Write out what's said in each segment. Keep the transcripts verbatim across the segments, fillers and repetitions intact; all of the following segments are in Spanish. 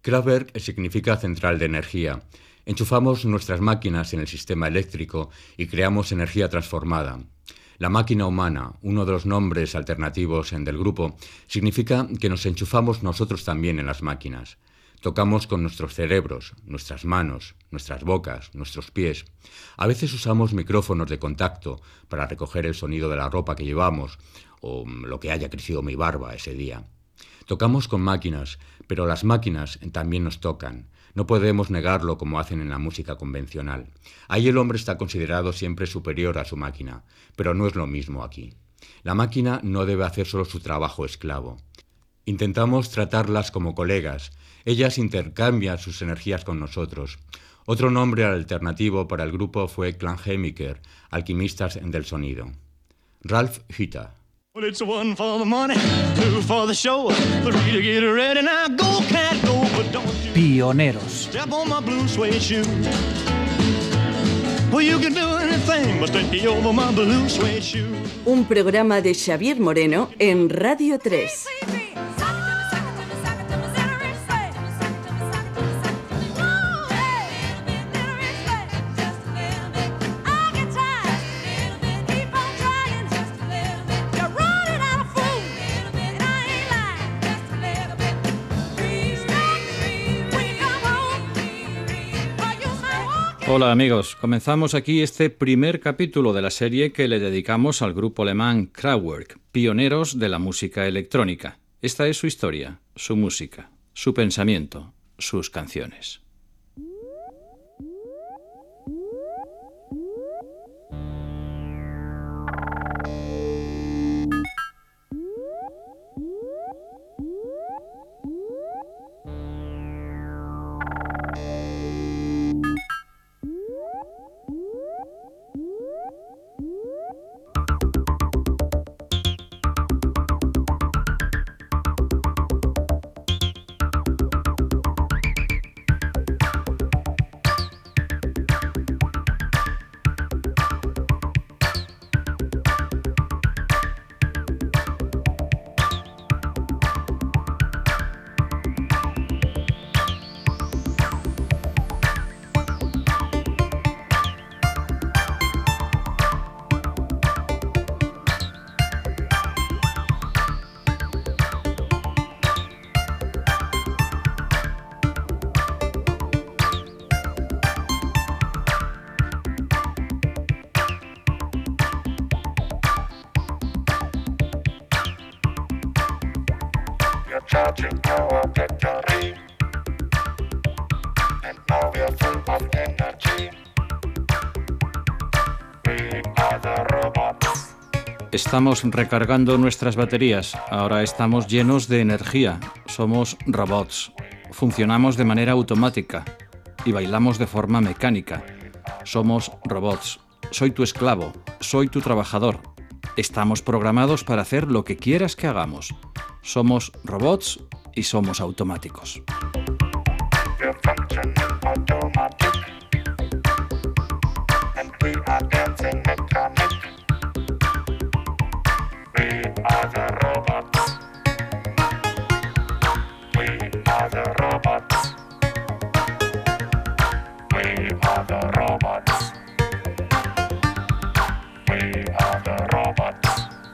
Kraftwerk significa central de energía. Enchufamos nuestras máquinas en el sistema eléctrico y creamos energía transformada. La máquina humana, uno de los nombres alternativos del grupo, significa que nos enchufamos nosotros también en las máquinas. Tocamos con nuestros cerebros, nuestras manos, nuestras bocas, nuestros pies. A veces usamos micrófonos de contacto para recoger el sonido de la ropa que llevamos o lo que haya crecido mi barba ese día. Tocamos con máquinas, pero las máquinas también nos tocan. No podemos negarlo como hacen en la música convencional. Ahí el hombre está considerado siempre superior a su máquina, pero no es lo mismo aquí. La máquina no debe hacer solo su trabajo esclavo. Intentamos tratarlas como colegas. Ellas intercambian sus energías con nosotros. Otro nombre alternativo para el grupo fue Klangchemiker, alquimistas del sonido. Ralf Hütter. Well, it's one for the money, two for the show, three to get ready. Now go, cat, go, but don't you Pioneros. step on my blue suede shoe. Well, you can do anything but take over my blue suede shoe. Un programa de Xavier Moreno en Radio tres. Hola amigos, comenzamos aquí este primer capítulo de la serie que le dedicamos al grupo alemán Kraftwerk, pioneros de la música electrónica. Esta es su historia, su música, su pensamiento, sus canciones. Charging our battery, and now we are full of energy. We are the robots. Estamos recargando nuestras baterías, ahora estamos llenos de energía, somos robots, funcionamos de manera automática y bailamos de forma mecánica. Somos robots, soy tu esclavo, soy tu trabajador. Estamos programados para hacer lo que quieras que hagamos. Somos robots y somos automáticos. We're functioning automatic, and we are dancing mechanic. We are the robots. We are the robots. We are the robots. We are the robots.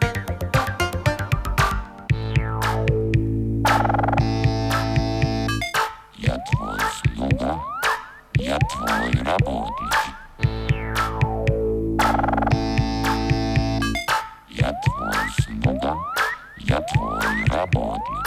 Я твой слуга, я твой работник. Я твой слуга, я твой работник.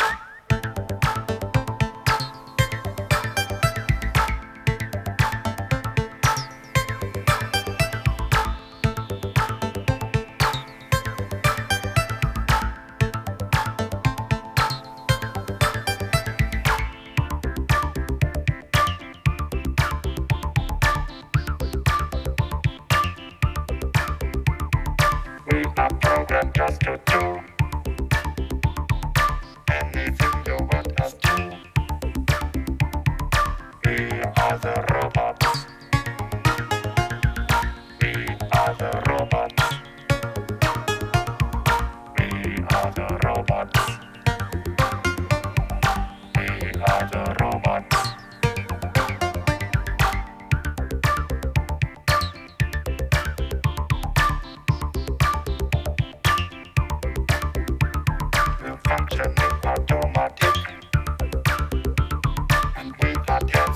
We are programmed just to do anything you want us to. We are the robots. We are the robots. We are the robots. We are the robots.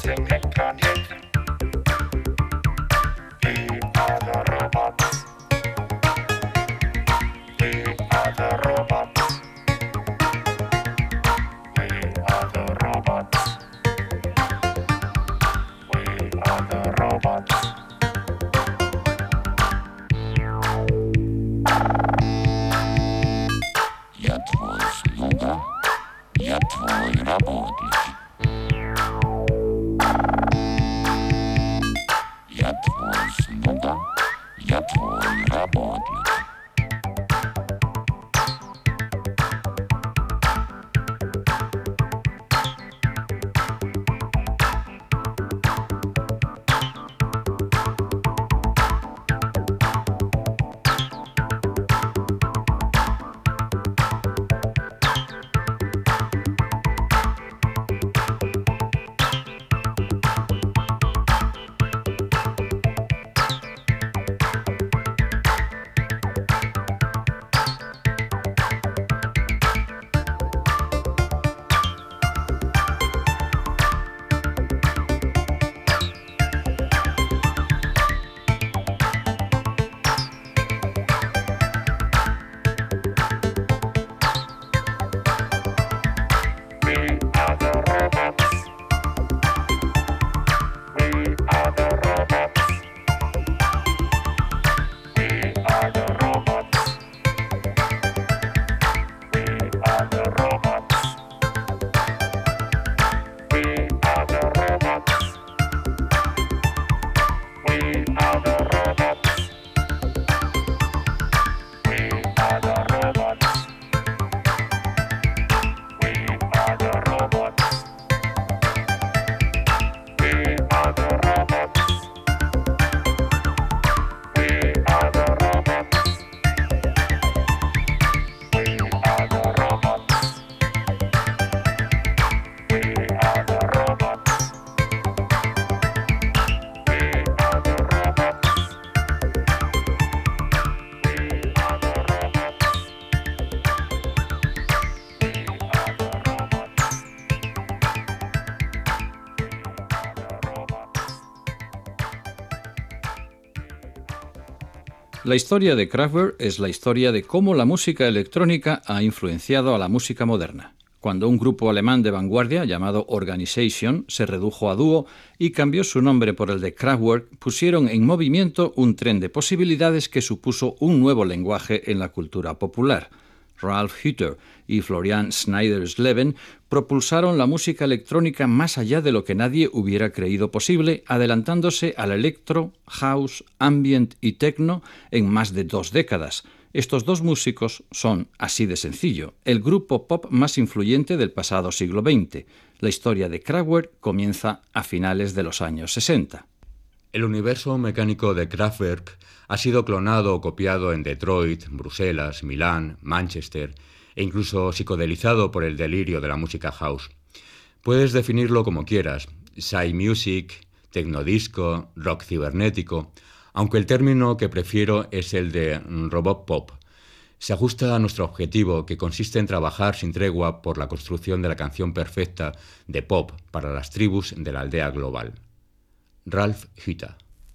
La historia de Kraftwerk es la historia de cómo la música electrónica ha influenciado a la música moderna. Cuando un grupo alemán de vanguardia llamado Organization se redujo a dúo y cambió su nombre por el de Kraftwerk, pusieron en movimiento un tren de posibilidades que supuso un nuevo lenguaje en la cultura popular. Ralf Hütter y Florian Schneidersleben propulsaron la música electrónica más allá de lo que nadie hubiera creído posible, adelantándose al electro, house, ambient y techno en más de dos décadas. Estos dos músicos son, así de sencillo, el grupo pop más influyente del pasado siglo veinte. La historia de Kraftwerk comienza a finales de los años sesenta. El universo mecánico de Kraftwerk ha sido clonado o copiado en Detroit, Bruselas, Milán, Manchester e incluso psicodelizado por el delirio de la música house. Puedes definirlo como quieras, psy music, tecnodisco, rock cibernético, aunque el término que prefiero es el de robot pop. Se ajusta a nuestro objetivo, que consiste en trabajar sin tregua por la construcción de la canción perfecta de pop para las tribus de la aldea global. Ralf Hütter.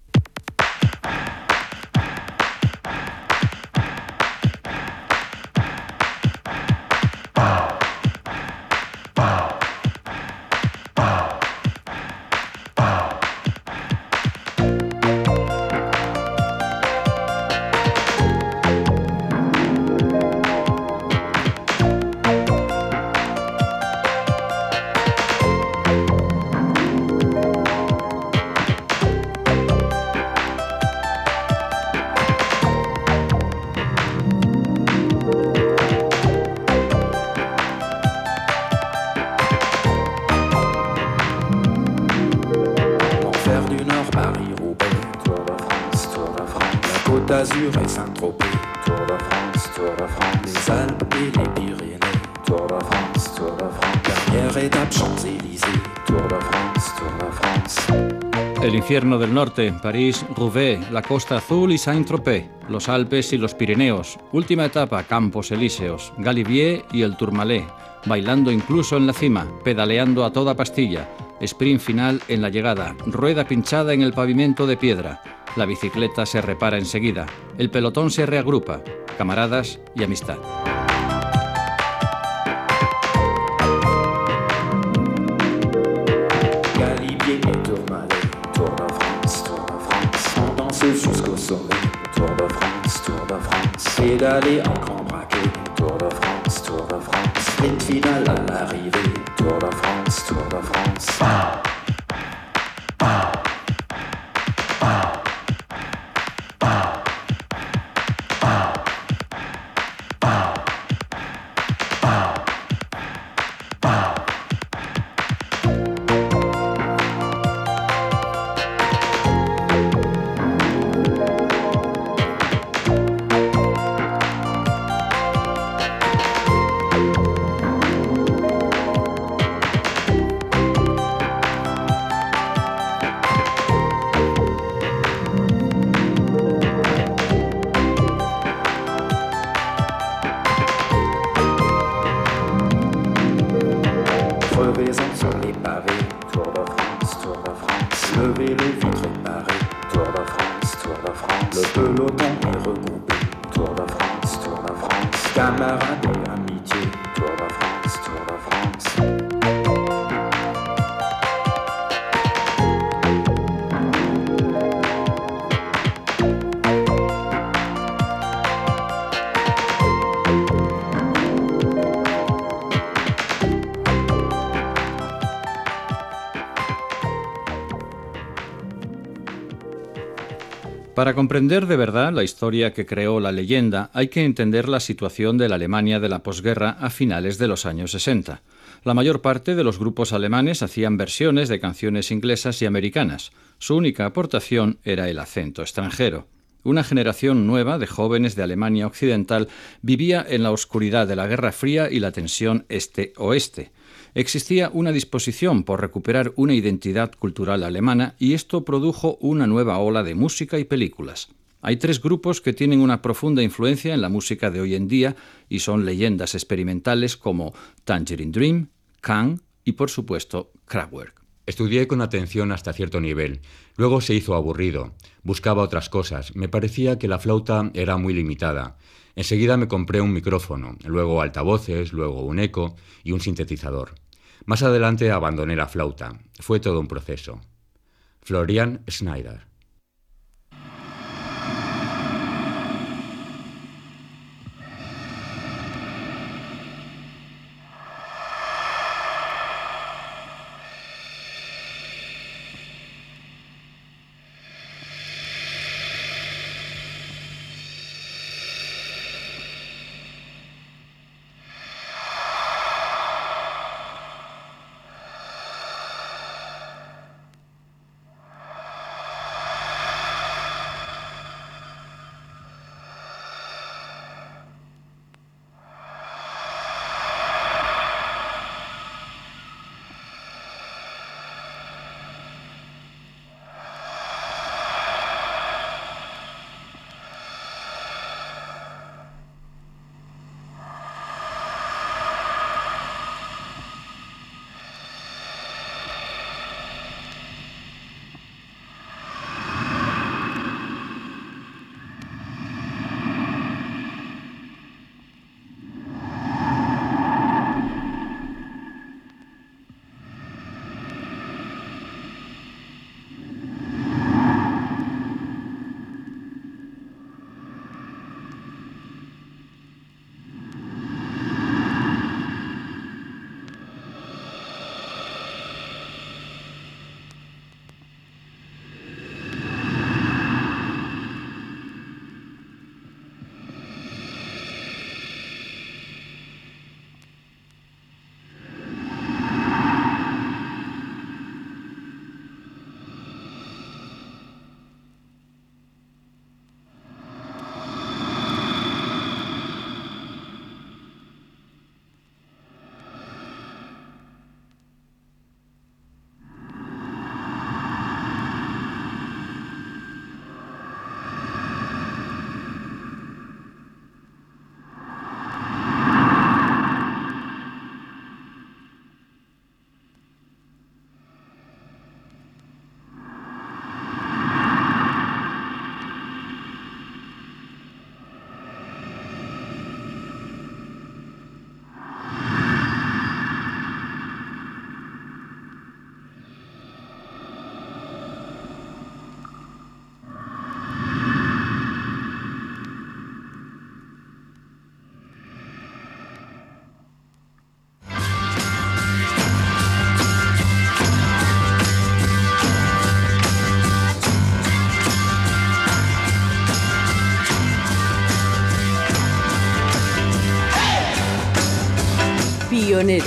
d'Azur et Saint-Tropez, Tour de France, Tour de France, les Alpes et les Pyrénées, Tour de France, Tour de France, dernière étape Champs-Élysées, Tour de France, Tour de France. El infierno del norte, París, Roubaix, la Costa Azul y Saint-Tropez, los Alpes y los Pirineos, última etapa, Campos Elíseos, Galibier y el Tourmalet, bailando incluso en la cima, pedaleando a toda pastilla, Sprint final en la llegada, rueda pinchada en el pavimento de piedra. La bicicleta se repara enseguida. El pelotón se reagrupa. Camaradas y amistad. Galibier et Tourmalet, Tour de France, Tour de France. On danse jusqu'au sommet, Tour de France, Tour de France. Pédaler en grand braquet, Tour de France, Tour de France. Sprint final à l'arrivée, Tour de France, Tour de France. Crevaison sur les pavés, Tour de France, Tour de France. Levez les vitres réparées, Tour de France, Tour de France. Le peloton est regroupé, Tour de France, Tour de France. Camarades et amitié, Tour de France, Tour de France. Para comprender de verdad la historia que creó la leyenda, hay que entender la situación de la Alemania de la posguerra a finales de los años sesenta. La mayor parte de los grupos alemanes hacían versiones de canciones inglesas y americanas. Su única aportación era el acento extranjero. Una generación nueva de jóvenes de Alemania Occidental vivía en la oscuridad de la Guerra Fría y la tensión este-oeste. Existía una disposición por recuperar una identidad cultural alemana y esto produjo una nueva ola de música y películas. Hay tres grupos que tienen una profunda influencia en la música de hoy en día y son leyendas experimentales como Tangerine Dream, Can y, por supuesto, Kraftwerk. Estudié con atención hasta cierto nivel. Luego se hizo aburrido. Buscaba otras cosas. Me parecía que la flauta era muy limitada. Enseguida me compré un micrófono, luego altavoces, luego un eco y un sintetizador. Más adelante abandoné la flauta. Fue todo un proceso. Florian Schneider. Pioneros.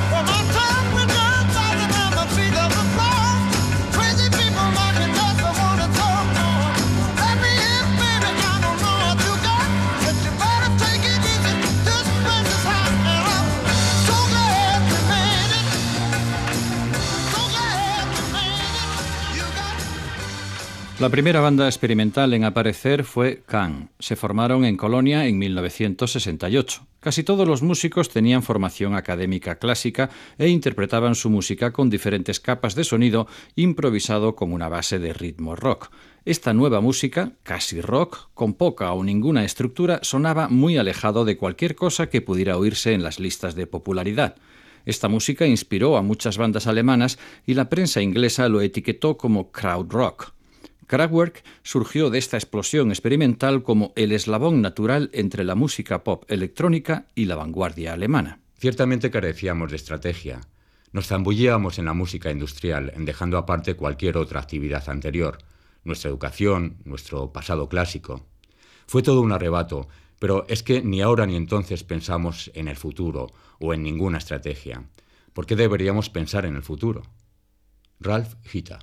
La primera banda experimental en aparecer fue Can. Se formaron en Colonia en mil novecientos sesenta y ocho. Casi todos los músicos tenían formación académica clásica e interpretaban su música con diferentes capas de sonido, improvisado con una base de ritmo rock. Esta nueva música, casi rock, con poca o ninguna estructura, sonaba muy alejado de cualquier cosa que pudiera oírse en las listas de popularidad. Esta música inspiró a muchas bandas alemanas y la prensa inglesa lo etiquetó como krautrock. Kraftwerk surgió de esta explosión experimental como el eslabón natural entre la música pop electrónica y la vanguardia alemana. Ciertamente carecíamos de estrategia. Nos zambullíamos en la música industrial, dejando aparte cualquier otra actividad anterior, nuestra educación, nuestro pasado clásico. Fue todo un arrebato, pero es que ni ahora ni entonces pensamos en el futuro o en ninguna estrategia. ¿Por qué deberíamos pensar en el futuro? Ralf Hita.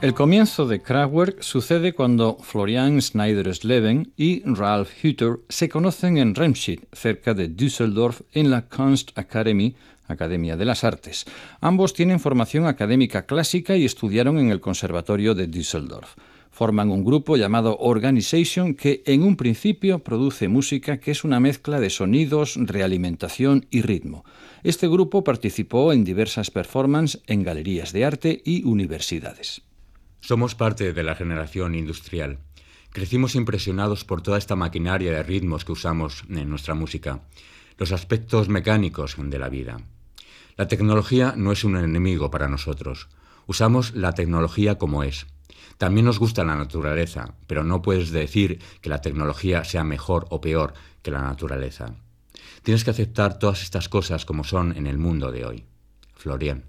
El comienzo de Kraftwerk sucede cuando Florian Schneider-Sleben y Ralf Hütter se conocen en Remscheid, cerca de Düsseldorf, en la Kunstakademie, Academia de las Artes. Ambos tienen formación académica clásica y estudiaron en el Conservatorio de Düsseldorf. Forman un grupo llamado Organization que en un principio produce música que es una mezcla de sonidos, realimentación y ritmo. Este grupo participó en diversas performances en galerías de arte y universidades. Somos parte de la generación industrial. Crecimos impresionados por toda esta maquinaria de ritmos que usamos en nuestra música, los aspectos mecánicos de la vida. La tecnología no es un enemigo para nosotros. Usamos la tecnología como es. También nos gusta la naturaleza, pero no puedes decir que la tecnología sea mejor o peor que la naturaleza. Tienes que aceptar todas estas cosas como son en el mundo de hoy. Florian.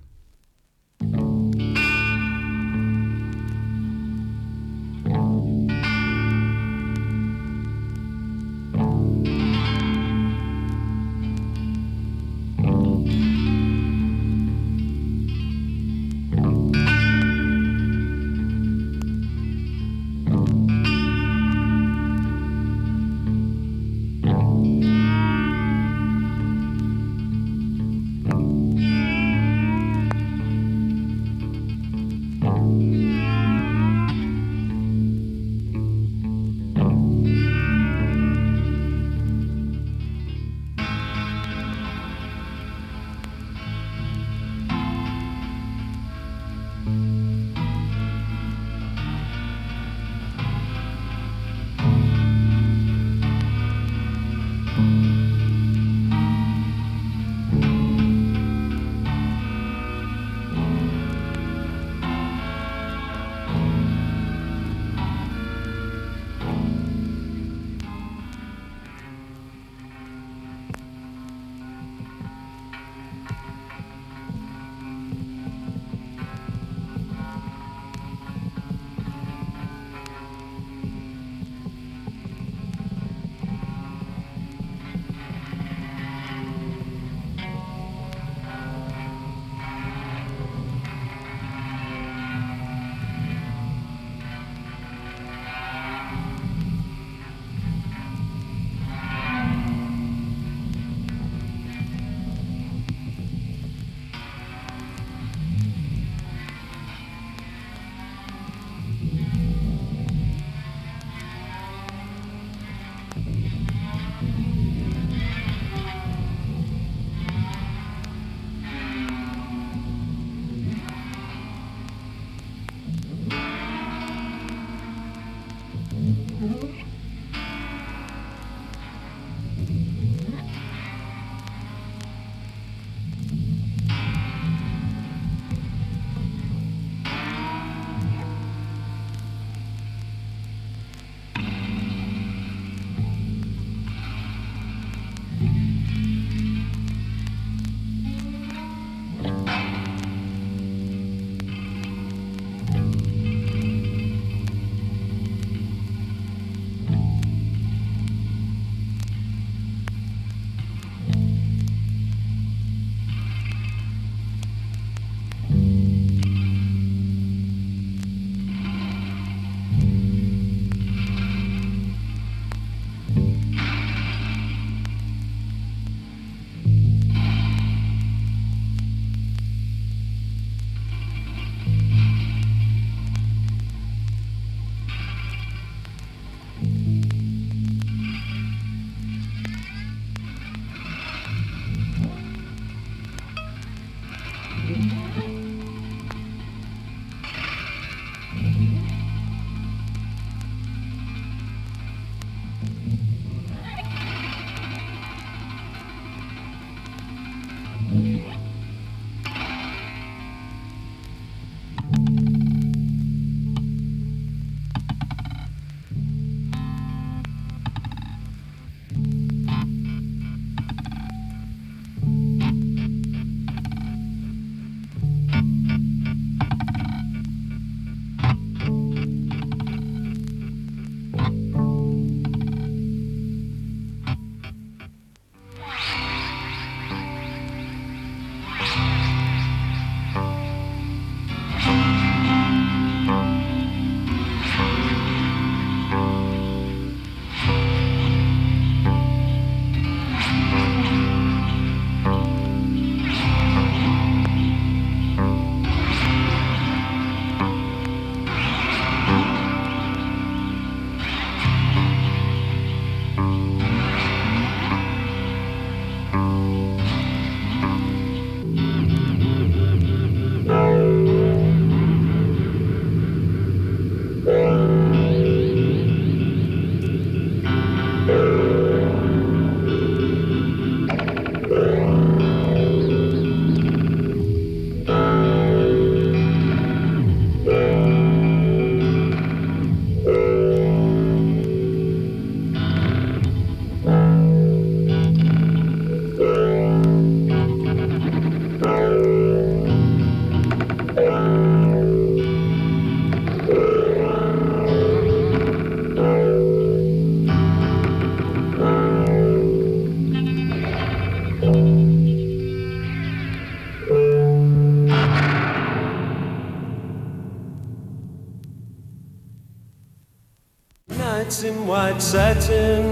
nights in white satin,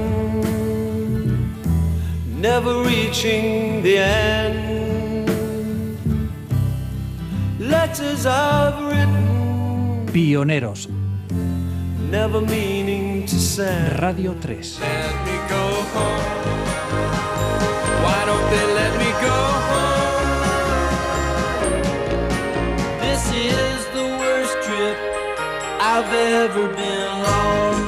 never reaching the end. Letters I've written, Pioneros. Never meaning to send. Radio tres. Let me go home. Why don't they let me go home? This is the worst trip I've ever been on.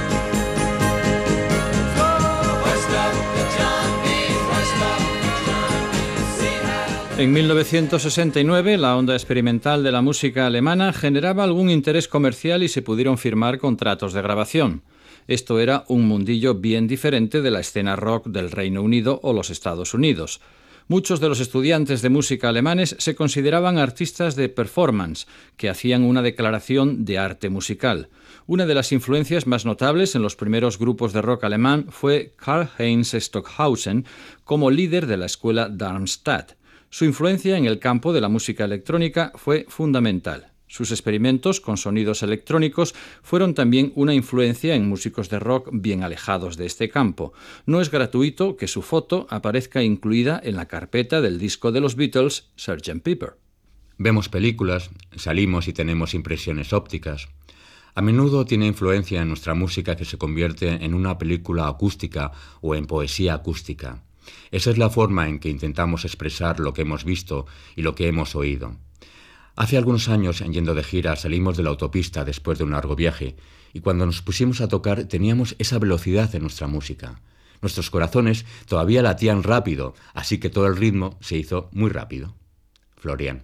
En mil novecientos sesenta y nueve, la onda experimental de la música alemana generaba algún interés comercial y se pudieron firmar contratos de grabación. Esto era un mundillo bien diferente de la escena rock del Reino Unido o los Estados Unidos. Muchos de los estudiantes de música alemanes se consideraban artistas de performance, que hacían una declaración de arte musical. Una de las influencias más notables en los primeros grupos de rock alemán fue Karl-Heinz Stockhausen como líder de la escuela Darmstadt. Su influencia en el campo de la música electrónica fue fundamental. Sus experimentos con sonidos electrónicos fueron también una influencia en músicos de rock bien alejados de este campo. No es gratuito que su foto aparezca incluida en la carpeta del disco de los Beatles, sergeant Pepper. Vemos películas, salimos y tenemos impresiones ópticas. A menudo tiene influencia en nuestra música que se convierte en una película acústica o en poesía acústica. Esa es la forma en que intentamos expresar lo que hemos visto y lo que hemos oído. Hace algunos años, yendo de gira, salimos de la autopista después de un largo viaje y cuando nos pusimos a tocar teníamos esa velocidad en nuestra música. Nuestros corazones todavía latían rápido, así que todo el ritmo se hizo muy rápido. Florian.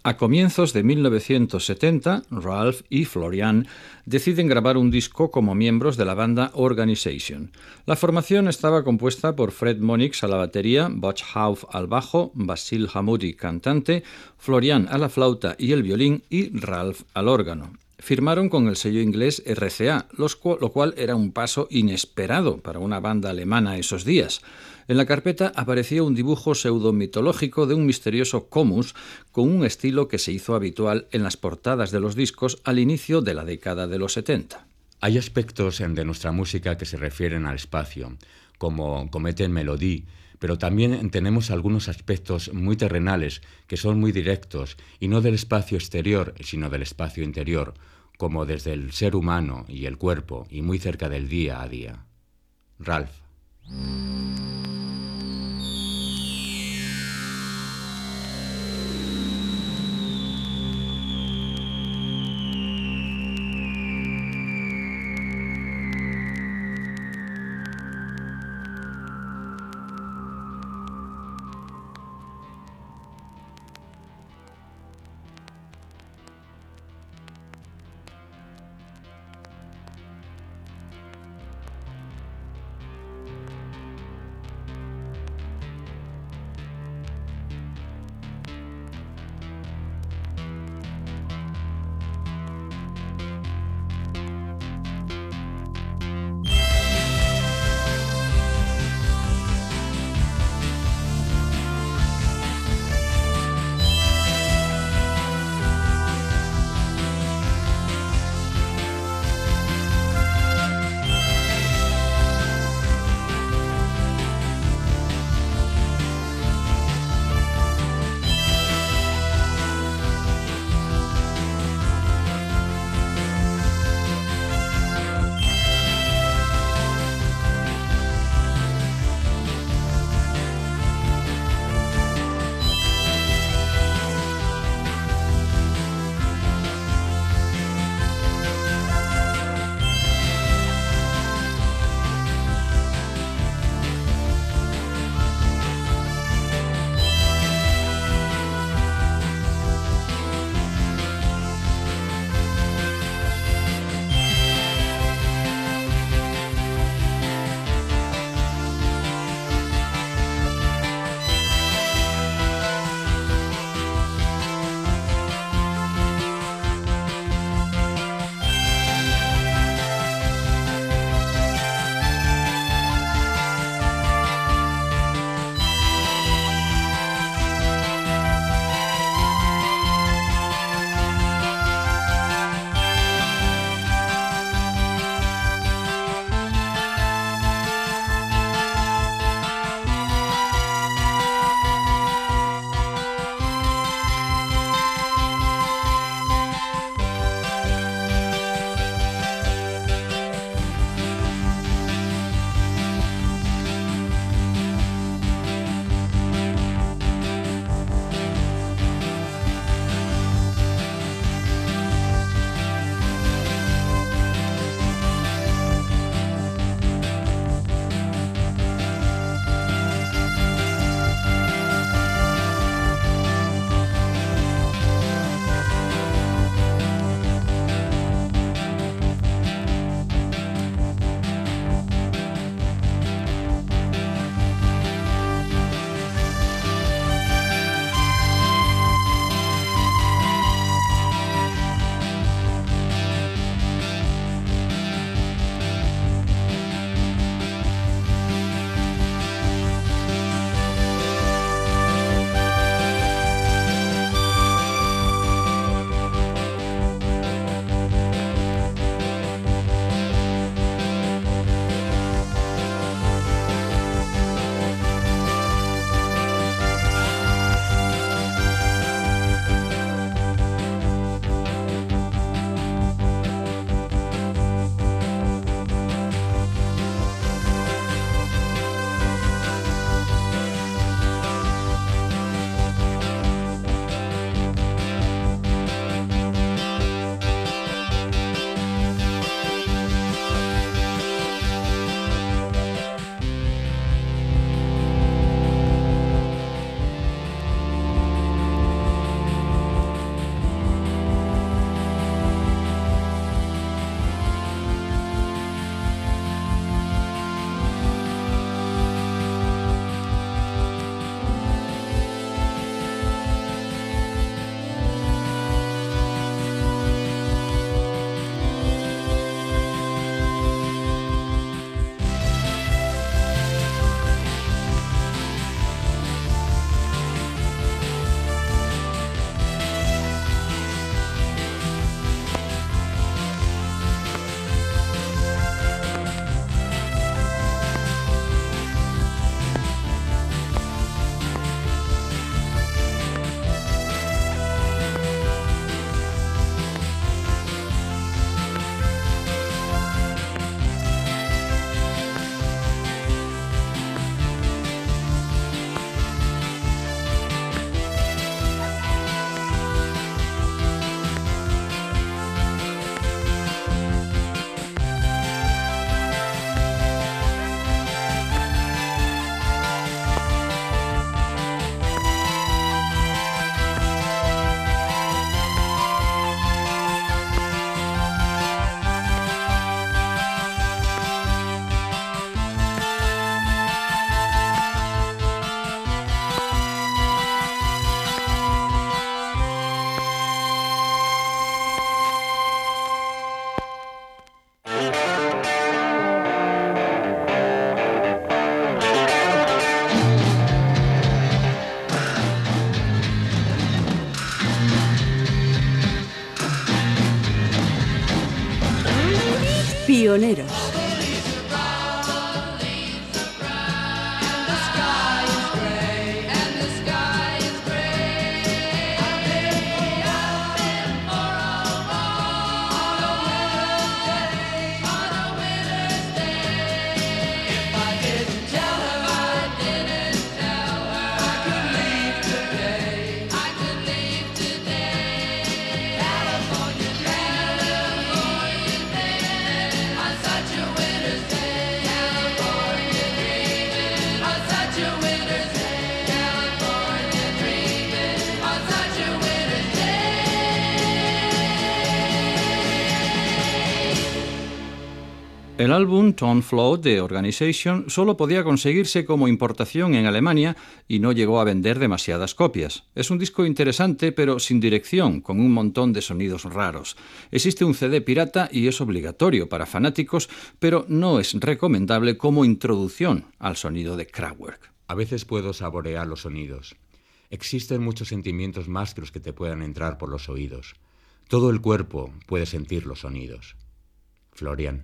A comienzos de mil novecientos setenta, Ralph y Florian deciden grabar un disco como miembros de la banda Organization. La formación estaba compuesta por Fred Monix a la batería, Butch Hauff al bajo, Basil Hammoudi cantante, Florian a la flauta y el violín y Ralph al órgano. Firmaron con el sello inglés R C A, lo cual era un paso inesperado para una banda alemana esos días. En la carpeta aparecía un dibujo pseudo-mitológico de un misterioso Comus con un estilo que se hizo habitual en las portadas de los discos al inicio de la década de los setenta. Hay aspectos de nuestra música que se refieren al espacio, como Comete en Melodie, pero también tenemos algunos aspectos muy terrenales que son muy directos y no del espacio exterior, sino del espacio interior, como desde el ser humano y el cuerpo y muy cerca del día a día. Ralph. Pioneros. El álbum Tone Flow de Organization solo podía conseguirse como importación en Alemania y no llegó a vender demasiadas copias. Es un disco interesante pero sin dirección, con un montón de sonidos raros. Existe un C D pirata y es obligatorio para fanáticos, pero no es recomendable como introducción al sonido de Kraftwerk. A veces puedo saborear los sonidos. Existen muchos sentimientos más que los que te puedan entrar por los oídos. Todo el cuerpo puede sentir los sonidos. Florian.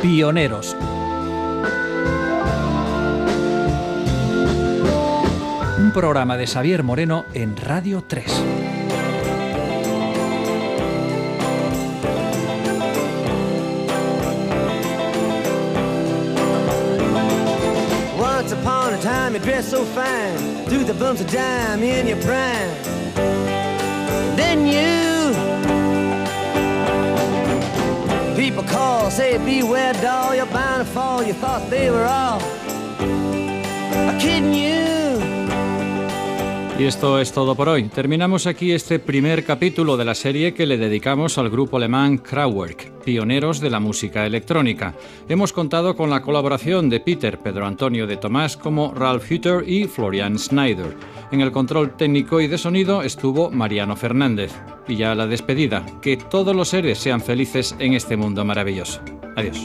Pioneros. Un programa de Xavier Moreno en Radio tres. Once upon a time you dressed so fine, threw the bumps of dime in your prime. Then you people call, say beware doll, you're bound to fall. You thought they were all kidding you. Y esto es todo por hoy. Terminamos aquí este primer capítulo de la serie que le dedicamos al grupo alemán Kraftwerk, pioneros de la música electrónica. Hemos contado con la colaboración de Peter Pedro Antonio de Tomás como Ralf Hütter y Florian Schneider. En el control técnico y de sonido estuvo Mariano Fernández. Y ya la despedida. Que todos los seres sean felices en este mundo maravilloso. Adiós.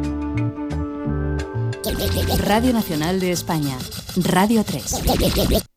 Radio Nacional de España, Radio tres.